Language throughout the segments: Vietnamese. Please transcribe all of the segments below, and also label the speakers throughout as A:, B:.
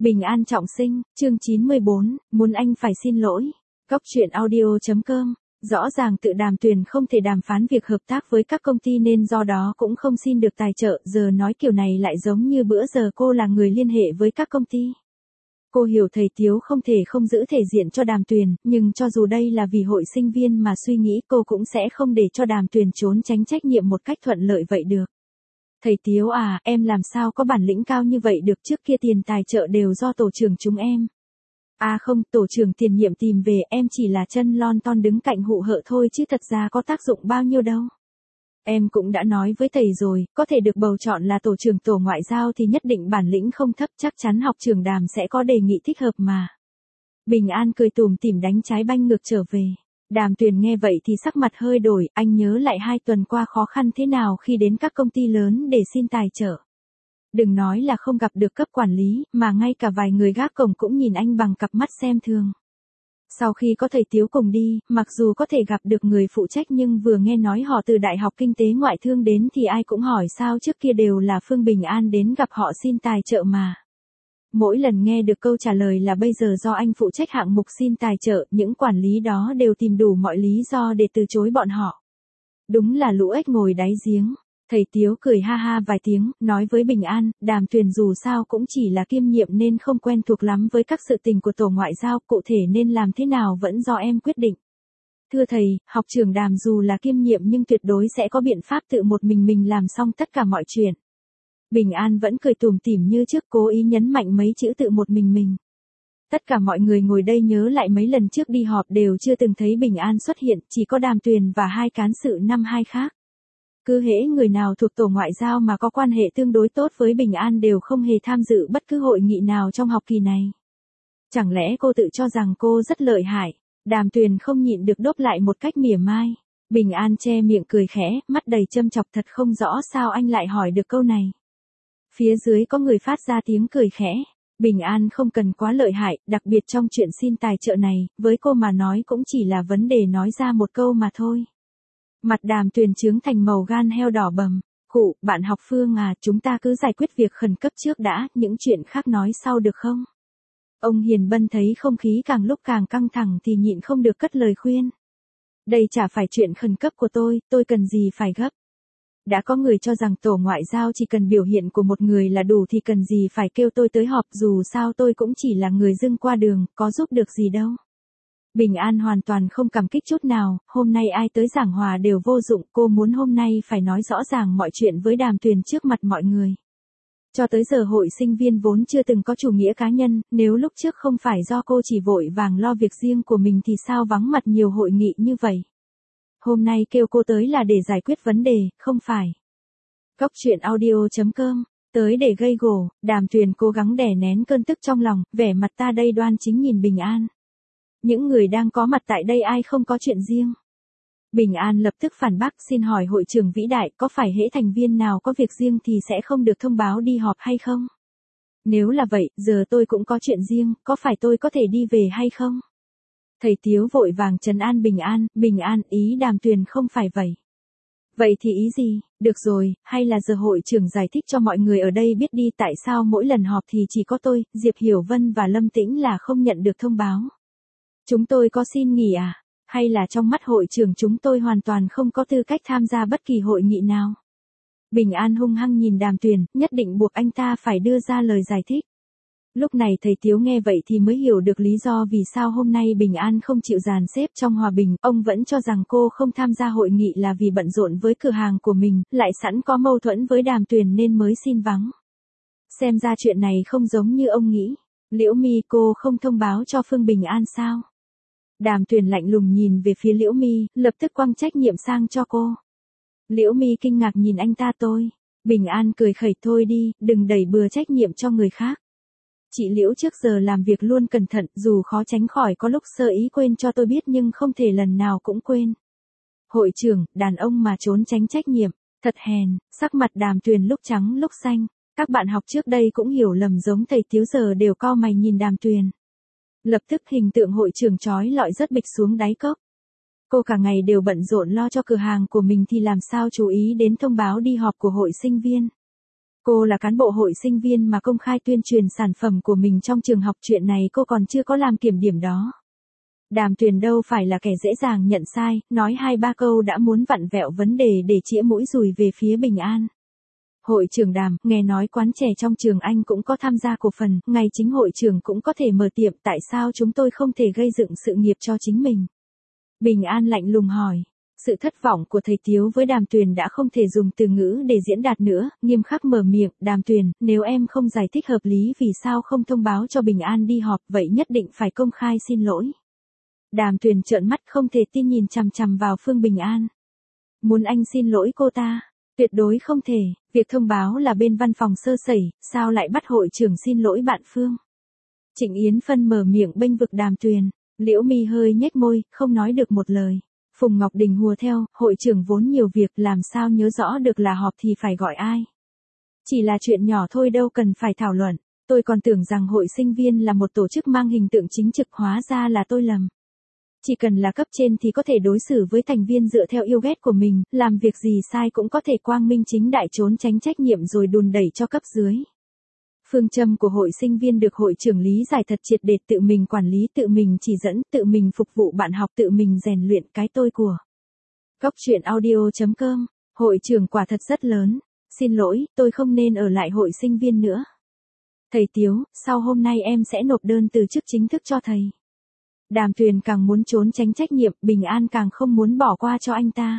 A: Bình an trọng sinh, chương 94, muốn anh phải xin lỗi. Góc truyện audio.com. Rõ ràng tự Đàm Tuyền không thể đàm phán việc hợp tác với các công ty nên do đó cũng không xin được tài trợ, giờ nói kiểu này lại giống như bữa giờ cô là người liên hệ với các công ty. Cô hiểu thầy Tiếu không thể không giữ thể diện cho Đàm Tuyền, nhưng cho dù đây là vì hội sinh viên mà suy nghĩ, cô cũng sẽ không để cho Đàm Tuyền trốn tránh trách nhiệm một cách thuận lợi vậy được. Thầy Tiếu à, em làm sao có bản lĩnh cao như vậy được, trước kia tiền tài trợ đều do tổ trưởng chúng em. À không, tổ trưởng tiền nhiệm tìm về, em chỉ là chân lon ton đứng cạnh hụ hợ thôi chứ thật ra có tác dụng bao nhiêu đâu. Em cũng đã nói với thầy rồi, có thể được bầu chọn là tổ trưởng tổ ngoại giao thì nhất định bản lĩnh không thấp, chắc chắn học trưởng Đàm sẽ có đề nghị thích hợp mà. Bình An cười tủm tỉm đánh trái banh ngược trở về. Đàm Tuyền nghe vậy thì sắc mặt hơi đổi, anh nhớ lại 2 tuần qua khó khăn thế nào khi đến các công ty lớn để xin tài trợ. Đừng nói là không gặp được cấp quản lý, mà ngay cả vài người gác cổng cũng nhìn anh bằng cặp mắt xem thường. Sau khi có thầy Tiếu cùng đi, mặc dù có thể gặp được người phụ trách nhưng vừa nghe nói họ từ Đại học Kinh tế Ngoại thương đến thì ai cũng hỏi sao trước kia đều là Phương Bình An đến gặp họ xin tài trợ mà. Mỗi lần nghe được câu trả lời là bây giờ do anh phụ trách hạng mục xin tài trợ, những quản lý đó đều tìm đủ mọi lý do để từ chối bọn họ. Đúng là lũ ếch ngồi đáy giếng. Thầy Tiếu cười ha ha vài tiếng, nói với Bình An, Đàm Tuyền dù sao cũng chỉ là kiêm nhiệm nên không quen thuộc lắm với các sự tình của tổ ngoại giao, cụ thể nên làm thế nào vẫn do em quyết định. Thưa thầy, học trưởng Đàm dù là kiêm nhiệm nhưng tuyệt đối sẽ có biện pháp tự một mình làm xong tất cả mọi chuyện. Bình An vẫn cười tủm tỉm như trước, cố ý nhấn mạnh mấy chữ tự một mình. Tất cả mọi người ngồi đây nhớ lại mấy lần trước đi họp đều chưa từng thấy Bình An xuất hiện, chỉ có Đàm Tuyền và 2 cán sự năm 2 khác. Cứ hễ người nào thuộc tổ ngoại giao mà có quan hệ tương đối tốt với Bình An đều không hề tham dự bất cứ hội nghị nào trong học kỳ này. Chẳng lẽ cô tự cho rằng cô rất lợi hại? Đàm Tuyền không nhịn được đốp lại một cách mỉa mai. Bình An che miệng cười khẽ, mắt đầy châm chọc, thật không rõ sao anh lại hỏi được câu này. Phía dưới có người phát ra tiếng cười khẽ. Bình An không cần quá lợi hại, đặc biệt trong chuyện xin tài trợ này, với cô mà nói cũng chỉ là vấn đề nói ra một câu mà thôi. Mặt Đàm Tuyền trướng thành màu gan heo đỏ bầm. Khụ, bạn học Phương à, chúng ta cứ giải quyết việc khẩn cấp trước đã, những chuyện khác nói sau được không? Ông Hiền Bân thấy không khí càng lúc càng căng thẳng thì nhịn không được cất lời khuyên. Đây chả phải chuyện khẩn cấp của tôi cần gì phải gấp. Đã có người cho rằng tổ ngoại giao chỉ cần biểu hiện của một người là đủ thì cần gì phải kêu tôi tới họp, dù sao tôi cũng chỉ là người dưng qua đường, có giúp được gì đâu. Bình An hoàn toàn không cảm kích chút nào, hôm nay ai tới giảng hòa đều vô dụng, cô muốn hôm nay phải nói rõ ràng mọi chuyện với Đàm Tuyền trước mặt mọi người. Cho tới giờ hội sinh viên vốn chưa từng có chủ nghĩa cá nhân, nếu lúc trước không phải do cô chỉ vội vàng lo việc riêng của mình thì sao vắng mặt nhiều hội nghị như vậy. Hôm nay kêu cô tới là để giải quyết vấn đề, không phải. Góc truyện audio.com. Tới để gây gổ, Đàm Tuyền cố gắng đè nén cơn tức trong lòng, vẻ mặt ta đây đoan chính nhìn Bình An. Những người đang có mặt tại đây ai không có chuyện riêng. Bình An lập tức phản bác, xin hỏi hội trưởng vĩ đại, có phải hễ thành viên nào có việc riêng thì sẽ không được thông báo đi họp hay không? Nếu là vậy, giờ tôi cũng có chuyện riêng, có phải tôi có thể đi về hay không? Thầy Tiếu vội vàng trấn an Bình An, ý Đàm Tuyền không phải vậy. Vậy thì ý gì? Được rồi, hay là giờ hội trưởng giải thích cho mọi người ở đây biết đi tại sao mỗi lần họp thì chỉ có tôi, Diệp Hiểu Vân và Lâm Tĩnh là không nhận được thông báo. Chúng tôi có xin nghỉ à? Hay là trong mắt hội trưởng chúng tôi hoàn toàn không có tư cách tham gia bất kỳ hội nghị nào? Bình An hung hăng nhìn Đàm Tuyền, nhất định buộc anh ta phải đưa ra lời giải thích. Lúc này thầy Tiếu nghe vậy thì mới hiểu được lý do vì sao hôm nay Bình An không chịu dàn xếp trong hòa bình, ông vẫn cho rằng cô không tham gia hội nghị là vì bận rộn với cửa hàng của mình, lại sẵn có mâu thuẫn với Đàm Tuyền nên mới xin vắng. Xem ra chuyện này không giống như ông nghĩ. Liễu Mi, cô không thông báo cho Phương Bình An sao? Đàm Tuyền lạnh lùng nhìn về phía Liễu Mi, lập tức quăng trách nhiệm sang cho cô. Liễu Mi kinh ngạc nhìn anh ta. Tôi. Bình An cười khẩy, thôi đi, đừng đẩy bừa trách nhiệm cho người khác. Chị Liễu trước giờ làm việc luôn cẩn thận, dù khó tránh khỏi có lúc sơ ý quên cho tôi biết nhưng không thể lần nào cũng quên. Hội trưởng, đàn ông mà trốn tránh trách nhiệm, thật hèn. Sắc mặt Đàm Tuyền lúc trắng lúc xanh. Các bạn học trước đây cũng hiểu lầm giống thầy Tiếu giờ đều cau mày nhìn Đàm Tuyền. Lập tức hình tượng hội trưởng trói lọi rớt bịch xuống đáy cốc. Cô cả ngày đều bận rộn lo cho cửa hàng của mình thì làm sao chú ý đến thông báo đi họp của hội sinh viên. Cô là cán bộ hội sinh viên mà công khai tuyên truyền sản phẩm của mình trong trường học, chuyện này cô còn chưa có làm kiểm điểm đó. Đàm Tuyền đâu phải là kẻ dễ dàng nhận sai, nói 2-3 câu đã muốn vặn vẹo vấn đề để chĩa mũi dùi về phía Bình An. Hội trưởng Đàm, nghe nói quán chè trong trường anh cũng có tham gia cổ phần, ngay chính hội trưởng cũng có thể mở tiệm, tại sao chúng tôi không thể gây dựng sự nghiệp cho chính mình? Bình An lạnh lùng hỏi. Sự thất vọng của thầy Tiếu với Đàm Tuyền đã không thể dùng từ ngữ để diễn đạt nữa, nghiêm khắc mở miệng, Đàm Tuyền, nếu em không giải thích hợp lý vì sao không thông báo cho Bình An đi họp, vậy nhất định phải công khai xin lỗi. Đàm Tuyền trợn mắt không thể tin nhìn chằm chằm vào Phương Bình An. Muốn anh xin lỗi cô ta? Tuyệt đối không thể, việc thông báo là bên văn phòng sơ sẩy, sao lại bắt hội trưởng xin lỗi bạn Phương? Trịnh Yến Phân mở miệng bênh vực Đàm Tuyền, Liễu Mi hơi nhếch môi, không nói được một lời. Phùng Ngọc Đình hùa theo, hội trưởng vốn nhiều việc, làm sao nhớ rõ được là họp thì phải gọi ai. Chỉ là chuyện nhỏ thôi đâu cần phải thảo luận, tôi còn tưởng rằng hội sinh viên là một tổ chức mang hình tượng chính trực, hóa ra là tôi lầm. Chỉ cần là cấp trên thì có thể đối xử với thành viên dựa theo yêu ghét của mình, làm việc gì sai cũng có thể quang minh chính đại trốn tránh trách nhiệm rồi đùn đẩy cho cấp dưới. Phương châm của hội sinh viên được hội trưởng lý giải thật triệt để, tự mình quản lý, tự mình chỉ dẫn, tự mình phục vụ bạn học, tự mình rèn luyện cái tôi của. Góc truyện audio.com, hội trưởng quả thật rất lớn. Xin lỗi, tôi không nên ở lại hội sinh viên nữa. Thầy Tiếu, sau hôm nay em sẽ nộp đơn từ chức chính thức cho thầy. Đàm Tuyền càng muốn trốn tránh trách nhiệm, Bình An càng không muốn bỏ qua cho anh ta.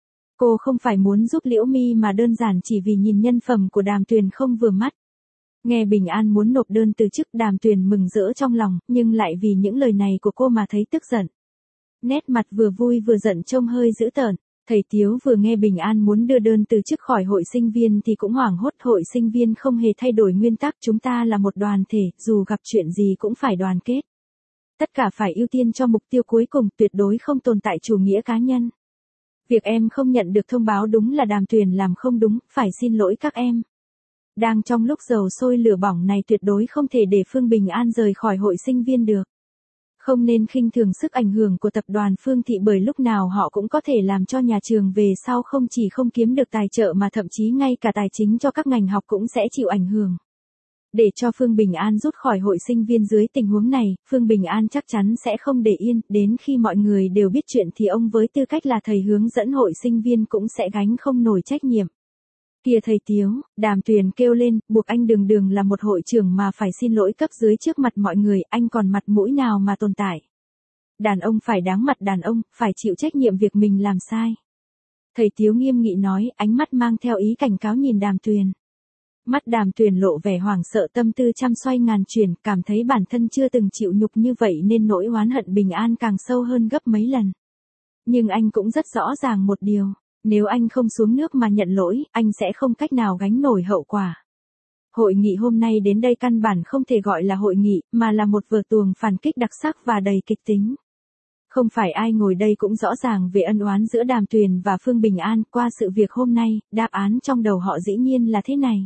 A: Cô không phải muốn giúp Liễu Mi mà đơn giản chỉ vì nhìn nhân phẩm của Đàm Tuyền không vừa mắt. Nghe Bình An muốn nộp đơn từ chức, Đàm Tuyền mừng rỡ trong lòng, nhưng lại vì những lời này của cô mà thấy tức giận. Nét mặt vừa vui vừa giận trông hơi dữ tợn. Thầy Tiếu vừa nghe Bình An muốn đưa đơn từ chức khỏi hội sinh viên thì cũng hoảng hốt, hội sinh viên không hề thay đổi nguyên tắc, chúng ta là một đoàn thể, dù gặp chuyện gì cũng phải đoàn kết. Tất cả phải ưu tiên cho mục tiêu cuối cùng, tuyệt đối không tồn tại chủ nghĩa cá nhân. Việc em không nhận được thông báo đúng là Đàm Tuyền làm không đúng, phải xin lỗi các em. Đang trong lúc dầu sôi lửa bỏng này, tuyệt đối không thể để Phương Bình An rời khỏi hội sinh viên được. Không nên khinh thường sức ảnh hưởng của tập đoàn Phương Thị, bởi lúc nào họ cũng có thể làm cho nhà trường về sau không chỉ không kiếm được tài trợ mà thậm chí ngay cả tài chính cho các ngành học cũng sẽ chịu ảnh hưởng. Để cho Phương Bình An rút khỏi hội sinh viên dưới tình huống này, Phương Bình An chắc chắn sẽ không để yên, đến khi mọi người đều biết chuyện thì ông với tư cách là thầy hướng dẫn hội sinh viên cũng sẽ gánh không nổi trách nhiệm. Kìa thầy Tiếu, Đàm Tuyền kêu lên, buộc anh đường là một hội trưởng mà phải xin lỗi cấp dưới trước mặt mọi người, anh còn mặt mũi nào mà tồn tại. Đàn ông phải đáng mặt đàn ông, phải chịu trách nhiệm việc mình làm sai. Thầy Tiếu nghiêm nghị nói, ánh mắt mang theo ý cảnh cáo nhìn Đàm Tuyền. Mắt Đàm Tuyền lộ vẻ hoảng sợ, tâm tư trăm xoay ngàn chuyển, cảm thấy bản thân chưa từng chịu nhục như vậy nên nỗi oán hận Bình An càng sâu hơn gấp mấy lần. Nhưng anh cũng rất rõ ràng một điều, nếu anh không xuống nước mà nhận lỗi, anh sẽ không cách nào gánh nổi hậu quả. Hội nghị hôm nay đến đây căn bản không thể gọi là hội nghị, mà là một vở tuồng phản kích đặc sắc và đầy kịch tính. Không phải ai ngồi đây cũng rõ ràng về ân oán giữa Đàm Tuyền và Phương Bình An, qua sự việc hôm nay, đáp án trong đầu họ dĩ nhiên là thế này.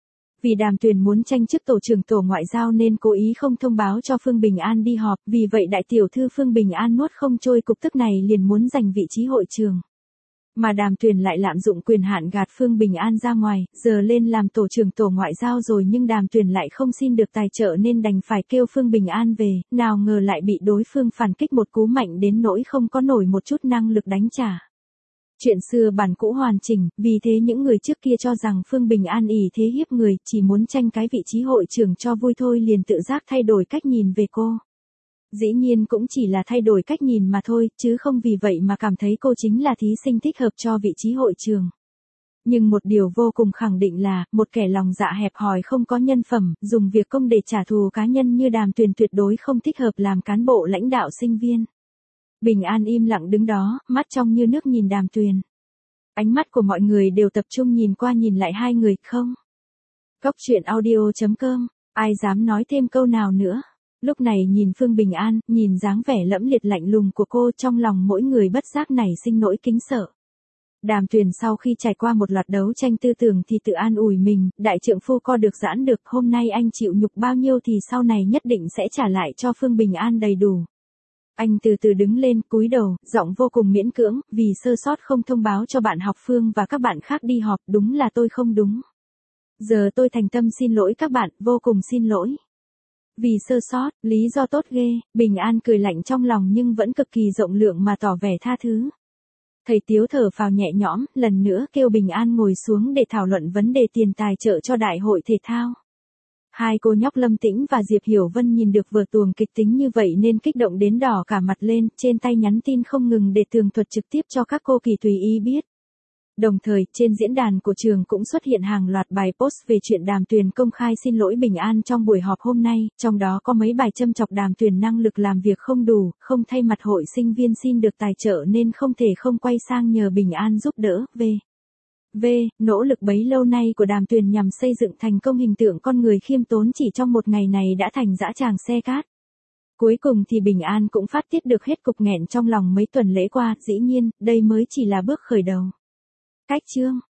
A: Vì Đàm Tuyền muốn tranh chức tổ trưởng tổ ngoại giao nên cố ý không thông báo cho Phương Bình An đi họp, vì vậy đại tiểu thư Phương Bình An nuốt không trôi cục tức này liền muốn giành vị trí hội trưởng. Mà Đàm Tuyền lại lạm dụng quyền hạn gạt Phương Bình An ra ngoài, giờ lên làm tổ trưởng tổ ngoại giao rồi nhưng Đàm Tuyền lại không xin được tài trợ nên đành phải kêu Phương Bình An về, nào ngờ lại bị đối phương phản kích một cú mạnh đến nỗi không có nổi một chút năng lực đánh trả. Chuyện xưa bản cũ hoàn chỉnh, vì thế những người trước kia cho rằng Phương Bình An ỷ thế hiếp người, chỉ muốn tranh cái vị trí hội trưởng cho vui thôi liền tự giác thay đổi cách nhìn về cô. Dĩ nhiên cũng chỉ là thay đổi cách nhìn mà thôi, chứ không vì vậy mà cảm thấy cô chính là thí sinh thích hợp cho vị trí hội trưởng. Nhưng một điều vô cùng khẳng định là, một kẻ lòng dạ hẹp hòi không có nhân phẩm, dùng việc công để trả thù cá nhân như Đàm Tuyền tuyệt đối không thích hợp làm cán bộ lãnh đạo sinh viên. Bình An im lặng đứng đó, mắt trong như nước nhìn Đàm Tuyền. Ánh mắt của mọi người đều tập trung nhìn qua nhìn lại hai người, không? Góc truyện audio.com, ai dám nói thêm câu nào nữa? Lúc này nhìn Phương Bình An, nhìn dáng vẻ lẫm liệt lạnh lùng của cô, trong lòng mỗi người bất giác nảy sinh nỗi kính sợ. Đàm Tuyền sau khi trải qua một loạt đấu tranh tư tưởng thì tự an ủi mình, đại trượng phu co được giãn được, hôm nay anh chịu nhục bao nhiêu thì sau này nhất định sẽ trả lại cho Phương Bình An đầy đủ. Anh từ từ đứng lên, cúi đầu, giọng vô cùng miễn cưỡng, vì sơ sót không thông báo cho bạn học Phương và các bạn khác đi họp, đúng là tôi không đúng. Giờ tôi thành tâm xin lỗi các bạn, vô cùng xin lỗi. Vì sơ sót, lý do tốt ghê, Bình An cười lạnh trong lòng nhưng vẫn cực kỳ rộng lượng mà tỏ vẻ tha thứ. Thầy Tiếu thở phào nhẹ nhõm, lần nữa kêu Bình An ngồi xuống để thảo luận vấn đề tiền tài trợ cho đại hội thể thao. Hai cô nhóc Lâm Tĩnh và Diệp Hiểu Vân nhìn được vừa tuồng kịch tính như vậy nên kích động đến đỏ cả mặt lên, trên tay nhắn tin không ngừng để tường thuật trực tiếp cho các cô kỳ tùy ý biết. Đồng thời, trên diễn đàn của trường cũng xuất hiện hàng loạt bài post về chuyện Đàm Tuyền công khai xin lỗi Bình An trong buổi họp hôm nay, trong đó có mấy bài châm chọc Đàm Tuyền năng lực làm việc không đủ, không thay mặt hội sinh viên xin được tài trợ nên không thể không quay sang nhờ Bình An giúp đỡ. Nỗ lực bấy lâu nay của Đàm Tuyền nhằm xây dựng thành công hình tượng con người khiêm tốn chỉ trong một ngày này đã thành dã tràng xe cát. Cuối cùng thì Bình An cũng phát tiết được hết cục nghẹn trong lòng mấy tuần lễ qua, dĩ nhiên, đây mới chỉ là bước khởi đầu. Cách chương